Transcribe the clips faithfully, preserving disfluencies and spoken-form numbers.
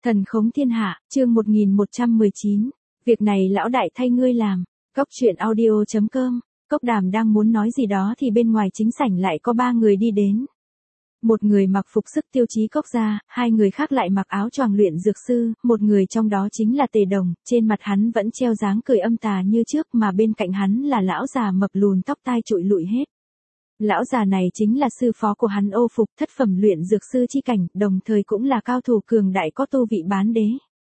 Thần khống thiên hạ, chương một nghìn một trăm mười chín. Việc này lão đại thay ngươi làm. Cốc truyện audio chấm com. Cốc Đàm đang muốn nói gì đó thì bên ngoài chính sảnh lại có ba người đi đến. Một người mặc phục sức tiêu chí Cốc gia, hai người khác lại mặc áo choàng luyện dược sư, một người trong đó chính là Tề Đồng, trên mặt hắn vẫn treo dáng cười âm tà như trước mà bên cạnh hắn là lão già mập lùn tóc tai trụi lụi hết. Lão già này chính là sư phó của hắn Ô Phục, thất phẩm luyện dược sư chi cảnh, đồng thời cũng là cao thủ cường đại có tu vị bán đế.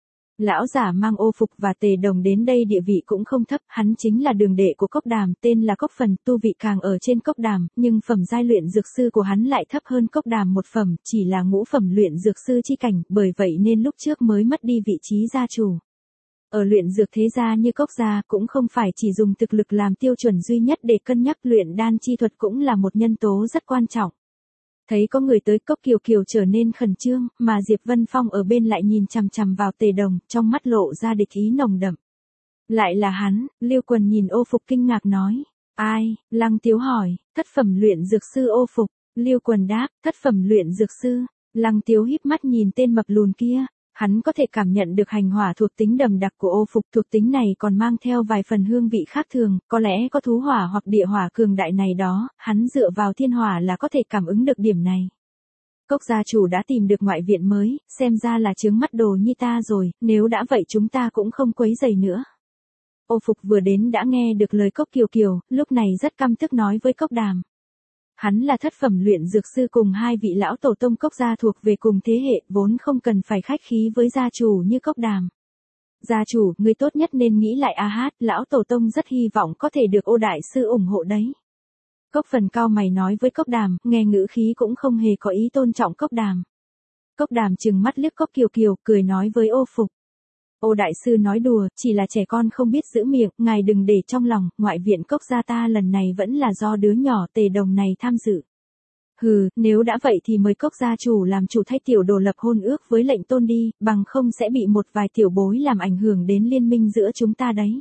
Lão giả mang Ô Phục và Tề Đồng đến đây địa vị cũng không thấp, hắn chính là đường đệ của Cốc Đàm, tên là Cốc Phần, tu vị càng ở trên Cốc Đàm, nhưng phẩm giai luyện dược sư của hắn lại thấp hơn Cốc Đàm một phẩm, chỉ là ngũ phẩm luyện dược sư chi cảnh, bởi vậy nên lúc trước mới mất đi vị trí gia chủ. Ở luyện dược thế gia như Cốc gia cũng không phải chỉ dùng thực lực làm tiêu chuẩn duy nhất để cân nhắc, luyện đan chi thuật cũng là một nhân tố rất quan trọng. Thấy có người tới, Cốc Kiều Kiều trở nên khẩn trương, mà Diệp Vân Phong ở bên lại nhìn chằm chằm vào Tề Đồng, trong mắt lộ ra địch ý nồng đậm. Lại là hắn, Lưu Quần nhìn Ô Phục kinh ngạc nói. Ai? Lăng Tiếu hỏi. Thất phẩm luyện dược sư Ô Phục. Lưu Quần đáp, thất phẩm luyện dược sư. Lăng Tiếu híp mắt nhìn tên mập lùn kia. Hắn có thể cảm nhận được hành hỏa thuộc tính đậm đặc của Ô Phục, thuộc tính này còn mang theo vài phần hương vị khác thường, có lẽ có thú hỏa hoặc địa hỏa cường đại này đó, hắn dựa vào thiên hỏa là có thể cảm ứng được điểm này. Cốc gia chủ đã tìm được ngoại viện mới, xem ra là chướng mắt đồ như ta rồi, nếu đã vậy chúng ta cũng không quấy rầy nữa. Ô Phục vừa đến đã nghe được lời Cốc Kiều Kiều, lúc này rất căm tức nói với Cốc Đàm. Hắn là thất phẩm luyện dược sư cùng hai vị lão tổ tông Cốc gia thuộc về cùng thế hệ, vốn không cần phải khách khí với gia chủ như Cốc Đàm. Gia chủ, người tốt nhất nên nghĩ lại a hát, lão tổ tông rất hy vọng có thể được Ô đại sư ủng hộ đấy. Cốc Phần cao mày nói với Cốc Đàm, nghe ngữ khí cũng không hề có ý tôn trọng Cốc Đàm. Cốc Đàm trừng mắt liếc Cốc Kiều Kiều, cười nói với Ô Phục. Ô đại sư nói đùa, chỉ là trẻ con không biết giữ miệng, ngài đừng để trong lòng, ngoại viện Cốc gia ta lần này vẫn là do đứa nhỏ Tề Đồng này tham dự. Hừ, nếu đã vậy thì mời Cốc gia chủ làm chủ thay tiểu đồ lập hôn ước với lệnh tôn đi, bằng không sẽ bị một vài tiểu bối làm ảnh hưởng đến liên minh giữa chúng ta đấy.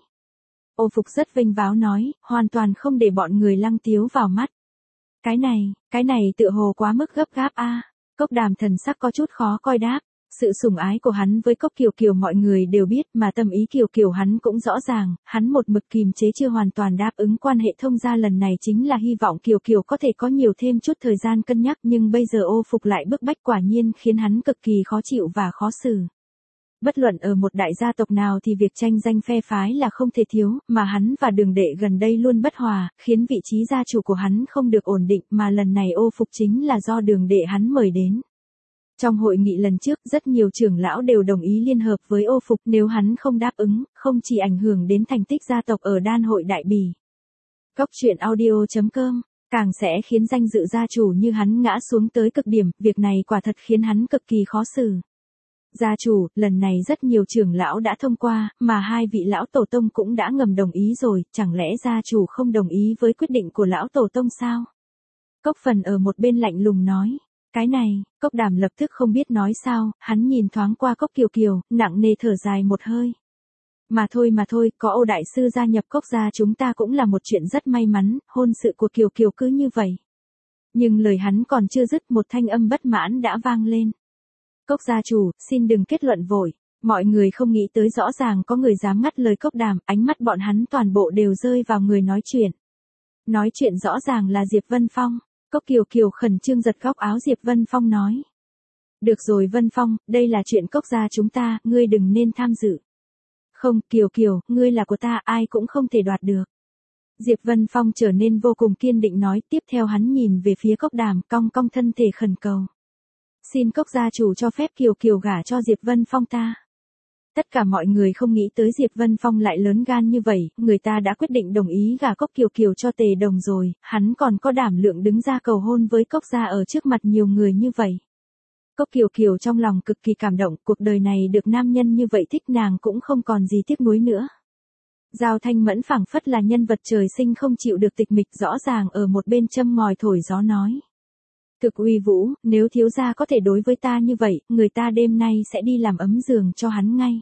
Ô Phục rất vênh váo nói, hoàn toàn không để bọn người Lăng Tiếu vào mắt. Cái này, cái này tựa hồ quá mức gấp gáp a. À. Cốc Đàm thần sắc có chút khó coi đáp. Sự sủng ái của hắn với Cốc Kiều Kiều mọi người đều biết, mà tâm ý Kiều Kiều hắn cũng rõ ràng, hắn một mực kìm chế chưa hoàn toàn đáp ứng quan hệ thông gia lần này chính là hy vọng Kiều Kiều có thể có nhiều thêm chút thời gian cân nhắc, nhưng bây giờ Ô Phục lại bức bách quả nhiên khiến hắn cực kỳ khó chịu và khó xử. Bất luận ở một đại gia tộc nào thì việc tranh danh phe phái là không thể thiếu, mà hắn và đường đệ gần đây luôn bất hòa, khiến vị trí gia chủ của hắn không được ổn định, mà lần này Ô Phục chính là do đường đệ hắn mời đến. Trong hội nghị lần trước, rất nhiều trưởng lão đều đồng ý liên hợp với Ô Phục, nếu hắn không đáp ứng, không chỉ ảnh hưởng đến thành tích gia tộc ở đan hội đại bỉ. Cốc truyện audio chấm com, càng sẽ khiến danh dự gia chủ như hắn ngã xuống tới cực điểm, việc này quả thật khiến hắn cực kỳ khó xử. Gia chủ, lần này rất nhiều trưởng lão đã thông qua, mà hai vị lão tổ tông cũng đã ngầm đồng ý rồi, chẳng lẽ gia chủ không đồng ý với quyết định của lão tổ tông sao? Cốc Phần ở một bên lạnh lùng nói. Cái này, Cốc Đàm lập tức không biết nói sao, hắn nhìn thoáng qua Cốc Kiều Kiều, nặng nề thở dài một hơi. Mà thôi mà thôi, có Ô đại sư gia nhập Cốc gia chúng ta cũng là một chuyện rất may mắn, hôn sự của Kiều Kiều cứ như vậy. Nhưng lời hắn còn chưa dứt, một thanh âm bất mãn đã vang lên. Cốc gia chủ, xin đừng kết luận vội. Mọi người không nghĩ tới rõ ràng có người dám ngắt lời Cốc Đàm, ánh mắt bọn hắn toàn bộ đều rơi vào người nói chuyện. Nói chuyện rõ ràng là Diệp Vân Phong. Cốc Kiều Kiều khẩn trương giật góc áo Diệp Vân Phong nói. Được rồi Vân Phong, đây là chuyện Cốc gia chúng ta, ngươi đừng nên tham dự. Không, Kiều Kiều, ngươi là của ta, ai cũng không thể đoạt được. Diệp Vân Phong trở nên vô cùng kiên định nói, tiếp theo hắn nhìn về phía Cốc Đàm, cong cong thân thể khẩn cầu. Xin Cốc gia chủ cho phép Kiều Kiều gả cho Diệp Vân Phong ta. Tất cả mọi người không nghĩ tới Diệp Vân Phong lại lớn gan như vậy, người ta đã quyết định đồng ý gả Cốc Kiều Kiều cho Tề Đồng rồi, hắn còn có đảm lượng đứng ra cầu hôn với Cốc gia ở trước mặt nhiều người như vậy. Cốc Kiều Kiều trong lòng cực kỳ cảm động, cuộc đời này được nam nhân như vậy thích nàng cũng không còn gì tiếc nuối nữa. Giao Thanh Mẫn phảng phất là nhân vật trời sinh không chịu được tịch mịch, rõ ràng ở một bên châm ngòi thổi gió nói. Thực uy vũ, nếu thiếu gia có thể đối với ta như vậy, người ta đêm nay sẽ đi làm ấm giường cho hắn ngay.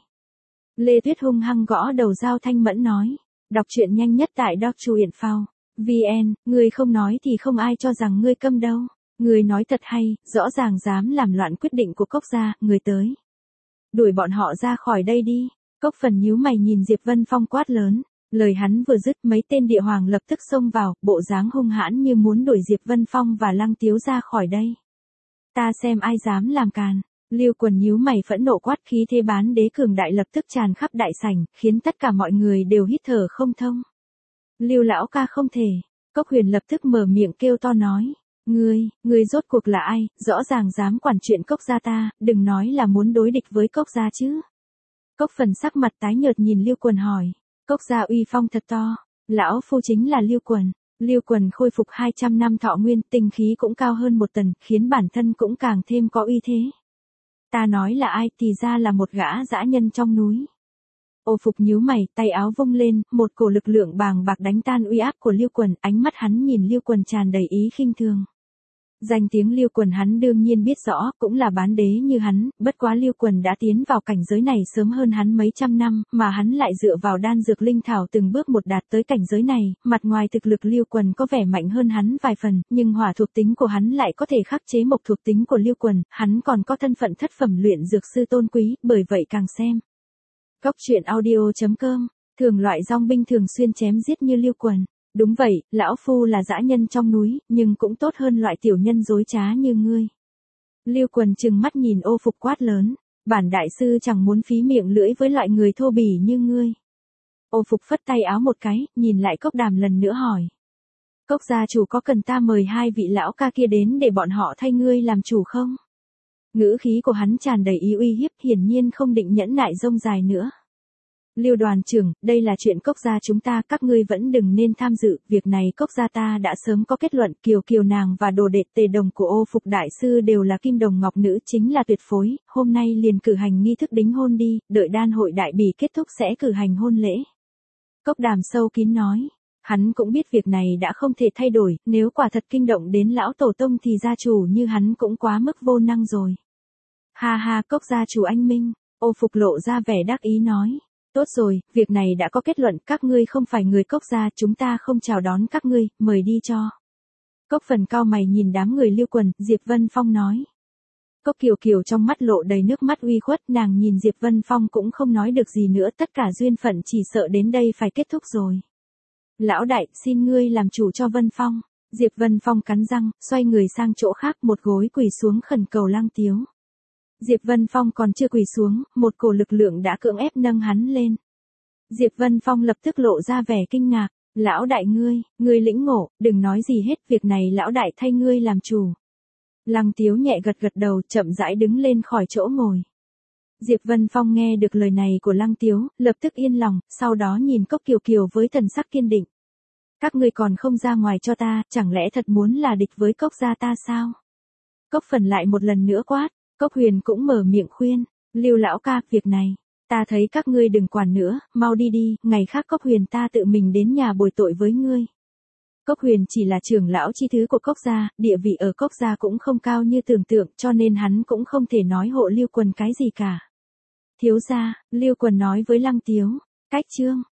Lê Tuyết hung hăng gõ đầu Giao Thanh Mẫn nói. Đọc truyện nhanh nhất tại doc truyện phao. vn, người không nói thì không ai cho rằng ngươi câm đâu. Người nói thật hay, rõ ràng dám làm loạn quyết định của Cốc gia, người tới. đuổi bọn họ ra khỏi đây đi. Cốc Phần nhíu mày nhìn Diệp Vân Phong quát lớn. Lời hắn vừa dứt mấy tên địa hoàng lập tức xông vào, bộ dáng hung hãn như muốn đuổi Diệp Vân Phong và Lăng Tiếu ra khỏi đây. Ta xem ai dám làm càn. Lưu Quần nhíu mày phẫn nộ quát, khí thế bán đế cường đại lập tức tràn khắp đại sảnh, khiến tất cả mọi người đều hít thở không thông. Lưu lão ca không thể. Cốc Huyền lập tức mở miệng kêu to nói. Ngươi, ngươi rốt cuộc là ai, rõ ràng dám quản chuyện Cốc gia ta, đừng nói là muốn đối địch với Cốc gia chứ. Cốc Phần sắc mặt tái nhợt nhìn Lưu Quần hỏi. Cốc gia uy phong thật to, lão phu chính là Lưu Quần. Lưu Quần khôi phục hai trăm năm thọ nguyên, tinh khí cũng cao hơn một tầng, khiến bản thân cũng càng thêm có uy thế. Ta nói là ai thì ra là một gã dã nhân trong núi. Ô Phục nhíu mày, tay áo vung lên, một cổ lực lượng bàng bạc đánh tan uy áp của Lưu Quần, ánh mắt hắn nhìn Lưu Quần tràn đầy ý khinh thường. Danh tiếng Lưu Quần hắn đương nhiên biết rõ, cũng là bán đế như hắn, bất quá Lưu Quần đã tiến vào cảnh giới này sớm hơn hắn mấy trăm năm, mà hắn lại dựa vào đan dược linh thảo từng bước một đạt tới cảnh giới này, mặt ngoài thực lực Lưu Quần có vẻ mạnh hơn hắn vài phần, nhưng hỏa thuộc tính của hắn lại có thể khắc chế mộc thuộc tính của Lưu Quần, hắn còn có thân phận thất phẩm luyện dược sư tôn quý, bởi vậy càng xem. Cốc truyện audio chấm com, thường loại dòng binh thường xuyên chém giết như Lưu Quần. Đúng vậy, lão phu là dã nhân trong núi, nhưng cũng tốt hơn loại tiểu nhân dối trá như ngươi. Lưu Quần trừng mắt nhìn Ô Phục quát lớn, bản đại sư chẳng muốn phí miệng lưỡi với loại người thô bỉ như ngươi. Ô Phục phất tay áo một cái, nhìn lại Cốc Đàm lần nữa hỏi. Cốc gia chủ có cần ta mời hai vị lão ca kia đến để bọn họ thay ngươi làm chủ không? Ngữ khí của hắn tràn đầy ý uy hiếp, hiển nhiên không định nhẫn nại rông dài nữa. Lưu đoàn trưởng, đây là chuyện Cốc gia chúng ta, các ngươi vẫn đừng nên tham dự, việc này Cốc gia ta đã sớm có kết luận, Kiều Kiều nàng và đồ đệ Tề Đồng của Ô Phục đại sư đều là kim đồng ngọc nữ, chính là tuyệt phối, hôm nay liền cử hành nghi thức đính hôn đi, đợi đan hội đại bỉ kết thúc sẽ cử hành hôn lễ. Cốc Đàm sâu kín nói, hắn cũng biết việc này đã không thể thay đổi, nếu quả thật kinh động đến lão tổ tông thì gia chủ như hắn cũng quá mức vô năng rồi. Ha ha, Cốc gia chủ anh minh, Ô Phục lộ ra vẻ đắc ý nói. Tốt rồi, việc này đã có kết luận, các ngươi không phải người Cốc gia, chúng ta không chào đón các ngươi, mời đi cho. Cốc Phần cao mày nhìn đám người Lưu Quần, Diệp Vân Phong nói. Cốc Kiều Kiều trong mắt lộ đầy nước mắt uy khuất, nàng nhìn Diệp Vân Phong cũng không nói được gì nữa, tất cả duyên phận chỉ sợ đến đây phải kết thúc rồi. Lão đại, xin ngươi làm chủ cho Vân Phong. Diệp Vân Phong cắn răng, xoay người sang chỗ khác, một gối quỳ xuống khẩn cầu Lăng Tiếu. Diệp Vân Phong còn chưa quỳ xuống, một cổ lực lượng đã cưỡng ép nâng hắn lên. Diệp Vân Phong lập tức lộ ra vẻ kinh ngạc, lão đại ngươi, ngươi lĩnh ngộ, đừng nói gì hết, việc này lão đại thay ngươi làm chủ. Lăng Tiếu nhẹ gật gật đầu, chậm rãi đứng lên khỏi chỗ ngồi. Diệp Vân Phong nghe được lời này của Lăng Tiếu, lập tức yên lòng, sau đó nhìn Cốc Kiều Kiều với thần sắc kiên định. Các ngươi còn không ra ngoài cho ta, chẳng lẽ thật muốn là địch với Cốc gia ta sao? Cốc Phần lại một lần nữa quát. Cốc Huyền cũng mở miệng khuyên, Lưu lão ca, việc này, ta thấy các ngươi đừng quản nữa, mau đi đi, ngày khác Cốc Huyền ta tự mình đến nhà bồi tội với ngươi. Cốc Huyền chỉ là trưởng lão chi thứ của Cốc gia, địa vị ở Cốc gia cũng không cao như tưởng tượng, cho nên hắn cũng không thể nói hộ Lưu Quần cái gì cả. Thiếu gia, Lưu Quần nói với Lăng Tiếu, cách chương.